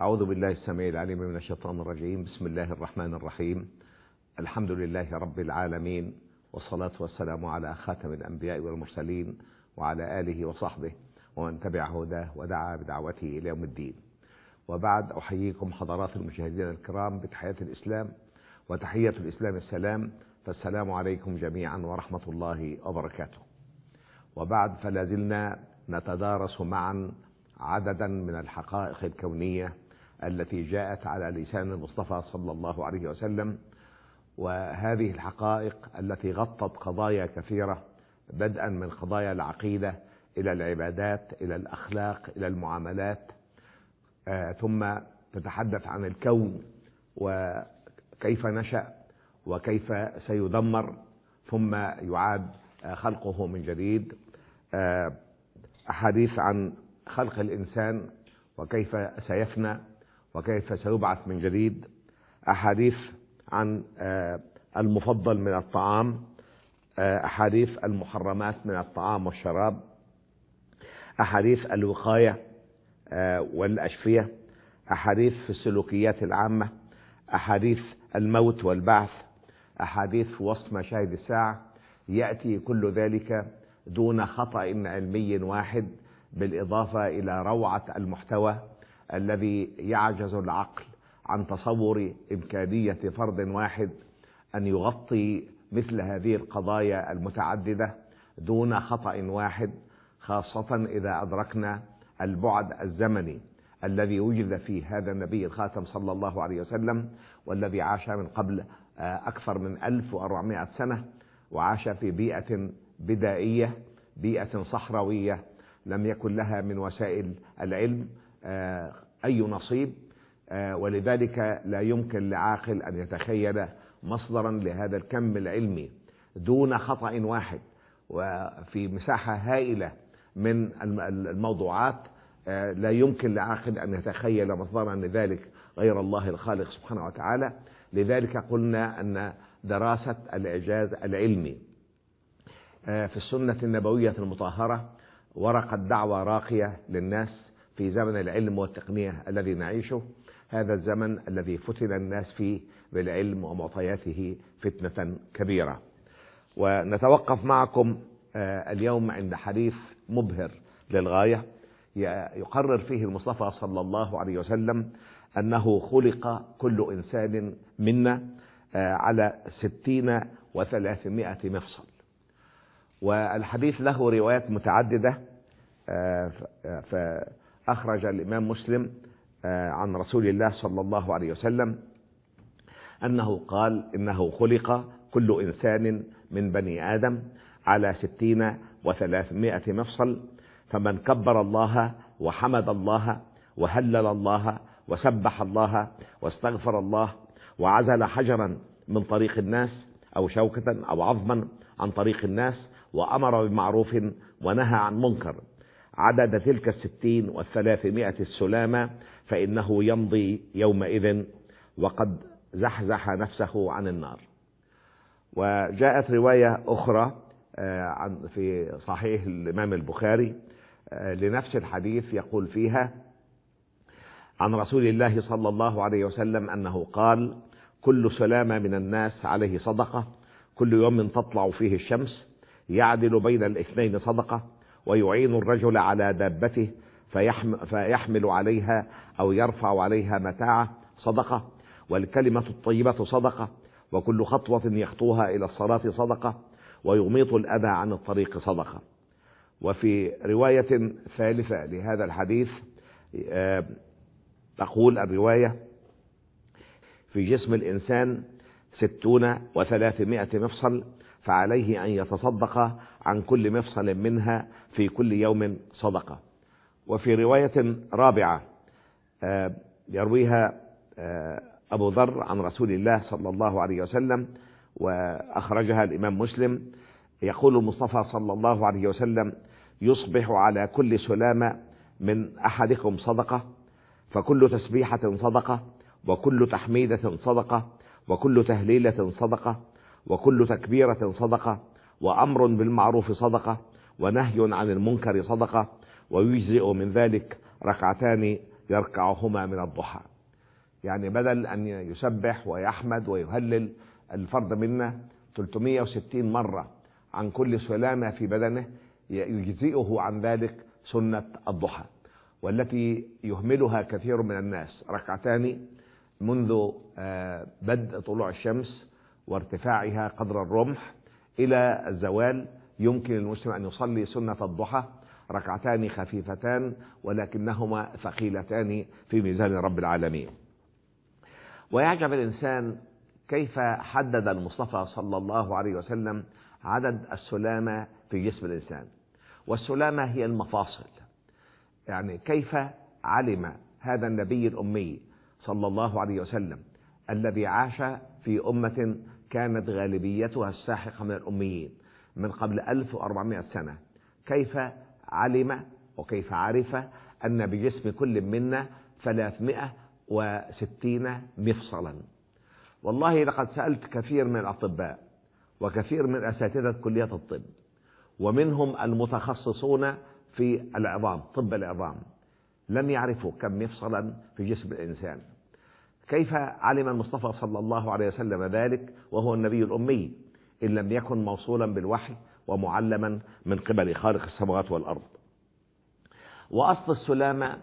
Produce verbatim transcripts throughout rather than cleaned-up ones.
أعوذ بالله السميع العليم من الشيطان الرجيم. بسم الله الرحمن الرحيم. الحمد لله رب العالمين، والصلاة والسلام على خاتم الأنبياء والمرسلين وعلى آله وصحبه ومن تبع هداه ودعا بدعوته إلى يوم الدين. وبعد، أحييكم حضرات المشاهدين الكرام بتحية الإسلام، وتحية الإسلام السلام، فالسلام عليكم جميعا ورحمة الله وبركاته. وبعد، فلا زلنا نتدارس معا عددا من الحقائق الكونية التي جاءت على لسان المصطفى صلى الله عليه وسلم، وهذه الحقائق التي غطت قضايا كثيرة، بدءا من قضايا العقيدة إلى العبادات إلى الأخلاق إلى المعاملات، آه ثم تتحدث عن الكون وكيف نشأ وكيف سيدمر ثم يعاد خلقه من جديد، آه أحاديث عن خلق الإنسان وكيف سيفنى وكيف سيبعث من جديد، أحاديث عن المفضل من الطعام، أحاديث المحرمات من الطعام والشراب، أحاديث الوقاية والأشفية، أحاديث في السلوكيات العامة، أحاديث الموت والبعث، أحاديث وصف مشاهد الساعة. يأتي كل ذلك دون خطأ علمي واحد، بالإضافة إلى روعة المحتوى الذي يعجز العقل عن تصور إمكانية فرد واحد أن يغطي مثل هذه القضايا المتعددة دون خطأ واحد، خاصة إذا أدركنا البعد الزمني الذي وجد فيه هذا النبي الخاتم صلى الله عليه وسلم، والذي عاش من قبل أكثر من ألف وأربعمائة سنة، وعاش في بيئة بدائية، بيئة صحراوية لم يكن لها من وسائل العلم أي نصيب، ولذلك لا يمكن لعاقل أن يتخيل مصدرا لهذا الكم العلمي دون خطأ واحد، وفي مساحة هائلة من الموضوعات لا يمكن لعاقل أن يتخيل مصدرا لذلك غير الله الخالق سبحانه وتعالى. لذلك قلنا أن دراسة الإعجاز العلمي في السنة النبوية المطهرة ورقت دعوة راقية للناس في زمن العلم والتقنية الذي نعيشه، هذا الزمن الذي فتن الناس فيه بالعلم ومعطياته فتنة كبيرة. ونتوقف معكم اليوم عند حديث مبهر للغاية، يقرر فيه المصطفى صلى الله عليه وسلم أنه خلق كل إنسان منا على ستين وثلاثمائة مفصل. والحديث له روايات متعددة، فأخرج الإمام مسلم عن رسول الله صلى الله عليه وسلم أنه قال إنه خلق كل إنسان من بني آدم على ستين وثلاثمائة مفصل، فمن كبر الله وحمد الله وهلل الله وسبح الله واستغفر الله وعزل حجرا من طريق الناس أو شوكة أو عظما عن طريق الناس وأمر بمعروف ونهى عن منكر عدد تلك الستين والثلاثمائة السلامة، فإنه يمضي يومئذ وقد زحزح نفسه عن النار. وجاءت رواية أخرى في صحيح الإمام البخاري لنفس الحديث، يقول فيها عن رسول الله صلى الله عليه وسلم أنه قال: كل سلامة من الناس عليه صدقة، كل يوم تطلع فيه الشمس، يعدل بين الاثنين صدقة، ويعين الرجل على دابته فيحمل عليها أو يرفع عليها متاعه صدقة، والكلمة الطيبة صدقة، وكل خطوة يخطوها إلى الصلاة صدقة، ويميط الأذى عن الطريق صدقة. وفي رواية ثالثة لهذا الحديث تقول الرواية: في جسم الإنسان ستون وثلاثمائة مفصل، فعليه أن يتصدق عن كل مفصل منها في كل يوم صدقة. وفي رواية رابعة يرويها أبو ذر عن رسول الله صلى الله عليه وسلم وأخرجها الإمام مسلم، يقول المصطفى صلى الله عليه وسلم: يصبح على كل سلامة من أحدكم صدقة، فكل تسبيحة صدقة، وكل تحميدة صدقة، وكل تهليلة صدقة، وكل تكبيرة صدقة، وأمر بالمعروف صدقة، ونهي عن المنكر صدقة، ويجزئ من ذلك ركعتان يركعهما من الضحى. يعني بدل أن يسبح ويحمد ويهلل الفرد منا ثلاثمائة وستين مرة عن كل سلامة في بدنه، يجزئه عن ذلك سنة الضحى، والتي يهملها كثير من الناس، ركعتان منذ بدء طلوع الشمس وارتفاعها قدر الرمح إلى الزوال. يمكن للمسلم أن يصلي سنة الضحى ركعتان خفيفتان ولكنهما ثقيلتان في ميزان رب العالمين. ويعجب الإنسان كيف حدد المصطفى صلى الله عليه وسلم عدد السلامة في جسم الإنسان، والسلامة هي المفاصل. يعني كيف علم هذا النبي الأمي صلى الله عليه وسلم الذي عاش في أمة كانت غالبيتها الساحقة من الأميين من قبل ألف وأربعمائة سنة، كيف علم وكيف عرف أن بجسم كل منا ثلاثمائة وستين مفصلا؟ والله لقد سألت كثير من الأطباء وكثير من أساتذة كلية الطب، ومنهم المتخصصون في العظام، طب العظام، لم يعرفوا كم مفصلا في جسم الإنسان. كيف علم المصطفى صلى الله عليه وسلم ذلك وهو النبي الأمي إن لم يكن موصولا بالوحي ومعلما من قبل خالق السماوات والأرض؟ وأصل السلامة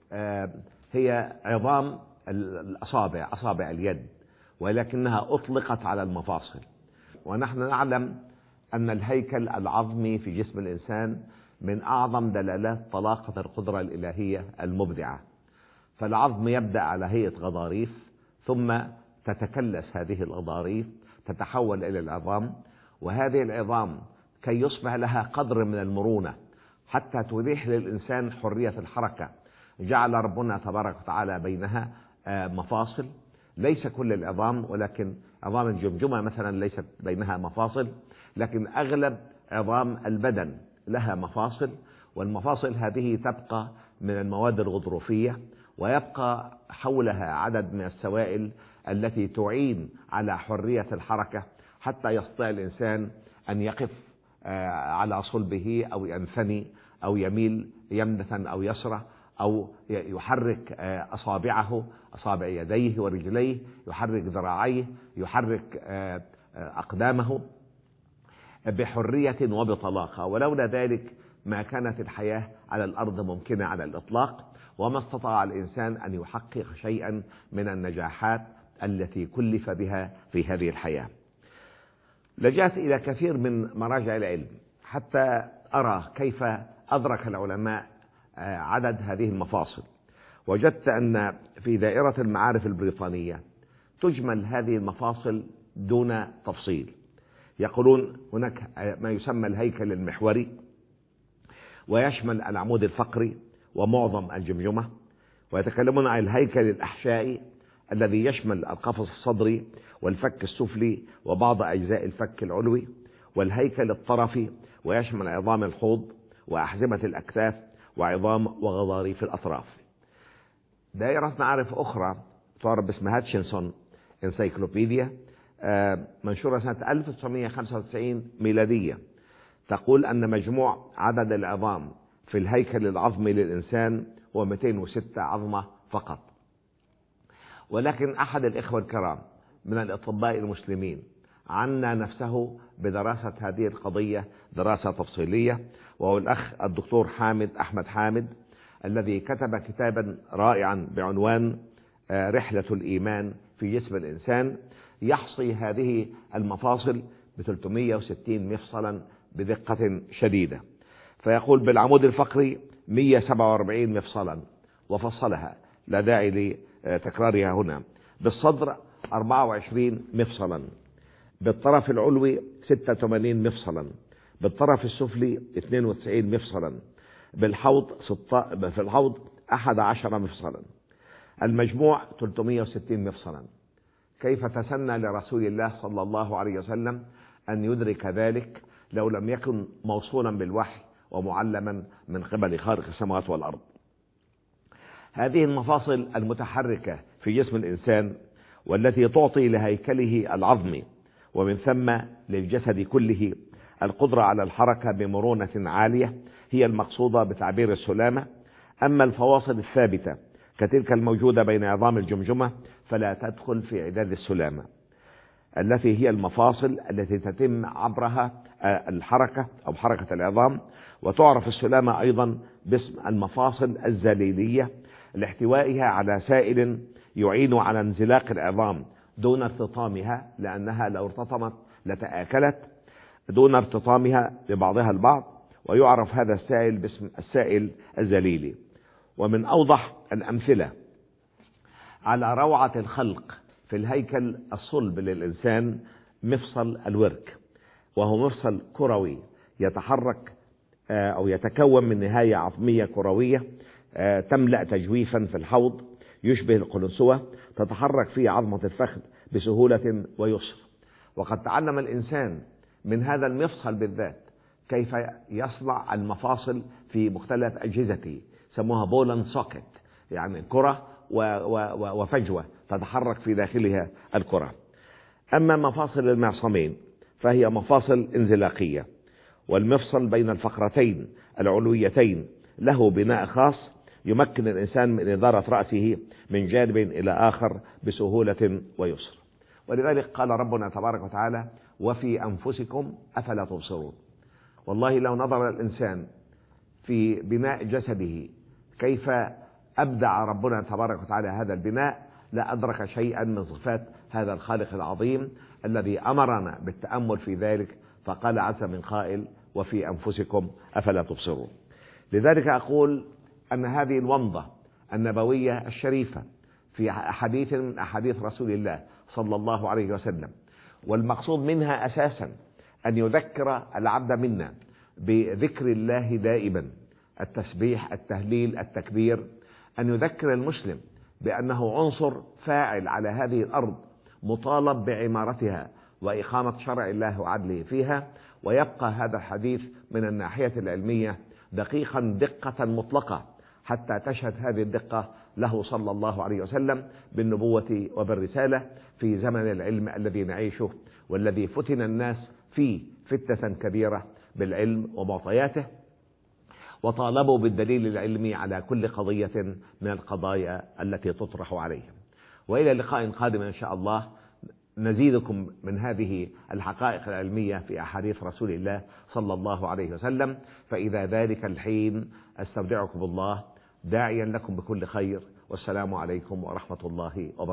هي عظام الأصابع، أصابع اليد، ولكنها أطلقت على المفاصل. ونحن نعلم أن الهيكل العظمي في جسم الإنسان من أعظم دلالات طلاقة القدرة الإلهية المبدعة. فالعظم يبدأ على هيئة غضاريف، ثم تتكلس هذه الغضاريف تتحول إلى العظام، وهذه العظام كي يصبح لها قدر من المرونة حتى تتيح للإنسان حرية الحركة جعل ربنا تبارك وتعالى بينها مفاصل. ليس كل العظام، ولكن عظام الجمجمة مثلا ليست بينها مفاصل، لكن أغلب عظام البدن لها مفاصل، والمفاصل هذه تبقى من المواد الغضروفية، ويبقى حولها عدد من السوائل التي تعين على حرية الحركة حتى يستطيع الإنسان أن يقف على صلبه أو ينثني أو يميل يمنة أو يسرى، أو يحرك أصابعه، أصابع يديه ورجليه، يحرك ذراعيه، يحرك أقدامه بحرية وبطلاقة. ولولا ذلك ما كانت الحياة على الأرض ممكنة على الإطلاق، وما استطاع الإنسان أن يحقق شيئا من النجاحات التي كلف بها في هذه الحياة. لجأت إلى كثير من مراجع العلم حتى أرى كيف أدرك العلماء عدد هذه المفاصل. وجدت أن في دائرة المعارف البريطانية تجمل هذه المفاصل دون تفصيل. يقولون هناك ما يسمى الهيكل المحوري، ويشمل العمود الفقري ومعظم الجمجمة، ويتكلمون عن الهيكل الأحشائي الذي يشمل القفص الصدري والفك السفلي وبعض أجزاء الفك العلوي، والهيكل الطرفي ويشمل عظام الحوض وأحزمة الأكتاف وعظام وغضاريف الأطراف. دائرة معارف أخرى تعرف باسم هاتشنسون انسايكلوبيديا منشورة سنة ألف وتسعمائة وخمسة وتسعين ميلادية تقول أن مجموع عدد العظام في الهيكل العظمي للإنسان هو مئتين وستة عظمة فقط. ولكن أحد الإخوة الكرام من الأطباء المسلمين عنى نفسه بدراسة هذه القضية دراسة تفصيلية، وهو الأخ الدكتور حامد أحمد حامد، الذي كتب كتابا رائعا بعنوان رحلة الإيمان في جسم الإنسان، يحصي هذه المفاصل ب ثلاثمائة وستين مفصلا بدقة شديدة. فيقول بالعمود الفقري مئة وسبعة وأربعين مفصلا وفصلها، لا داعي لتكرارها هنا. بالصدر أربعة وعشرين مفصلا، بالطرف العلوي ستة وثمانين مفصلا، بالطرف السفلي اثنين وتسعين مفصلا، بالحوض ستة في الحوض أحد عشر مفصلا، المجموع ثلاثمائة وستين مفصلا. كيف تسنى لرسول الله صلى الله عليه وسلم أن يدرك ذلك لو لم يكن موصولا بالوحي ومعلما من قبل خالق السماوات والأرض؟ هذه المفاصل المتحركة في جسم الإنسان والتي تعطي لهيكله العظمي ومن ثم للجسد كله القدرة على الحركة بمرونة عالية هي المقصودة بتعبير السلامة. أما الفواصل الثابتة كتلك الموجودة بين عظام الجمجمة فلا تدخل في عداد السلامة التي هي المفاصل التي تتم عبرها الحركة أو حركة العظام. وتعرف السلامة أيضا باسم المفاصل الزليلية لاحتوائها على سائل يعين على انزلاق العظام دون ارتطامها، لأنها لو ارتطمت لتآكلت، دون ارتطامها ببعضها البعض. ويعرف هذا السائل باسم السائل الزليلي. ومن أوضح الأمثلة على روعة الخلق في الهيكل الصلب للإنسان مفصل الورك، وهو مفصل كروي يتحرك أو يتكون من نهاية عظمية كروية تملأ تجويفا في الحوض يشبه القلنسوة، تتحرك فيه عظمة الفخذ بسهولة ويسر. وقد تعلم الإنسان من هذا المفصل بالذات كيف يصنع المفاصل في مختلف أجهزته، سموها بولن سوكت، يعني كرة وفجوة تتحرك في داخلها الكرة. أما مفاصل المعصمين فهي مفاصل انزلاقية، والمفصل بين الفقرتين العلويتين له بناء خاص يمكن الإنسان من إدارة رأسه من جانب إلى آخر بسهولة ويسر. ولذلك قال ربنا تبارك وتعالى: وفي أنفسكم أفلا تبصرون. والله لو نظر الإنسان في بناء جسده كيف أبدع ربنا تبارك وتعالى هذا البناء لأدرك شيئا من صفات هذا الخالق العظيم الذي أمرنا بالتأمل في ذلك، فقال عز من قائل: وفي أنفسكم أفلا تبصرون. لذلك أقول أن هذه الومضة النبوية الشريفة في حديث من أحاديث رسول الله صلى الله عليه وسلم، والمقصود منها أساسا أن يذكر العبد منا بذكر الله دائما، التسبيح، التهليل، التكبير، أن يذكر المسلم بأنه عنصر فاعل على هذه الأرض مطالب بعمارتها وإقامة شرع الله وعدله فيها. ويبقى هذا الحديث من الناحية العلمية دقيقا دقة مطلقة حتى تشهد هذه الدقة له صلى الله عليه وسلم بالنبوة وبالرسالة في زمن العلم الذي نعيشه، والذي فتن الناس فيه فتنة كبيرة بالعلم ومعطياته، وطالبوا بالدليل العلمي على كل قضية من القضايا التي تطرح عليهم. وإلى لقاء قادم إن شاء الله نزيدكم من هذه الحقائق العلمية في أحاديث رسول الله صلى الله عليه وسلم. فإذا ذلك الحين أستودعكم الله داعيا لكم بكل خير، والسلام عليكم ورحمة الله وبركاته.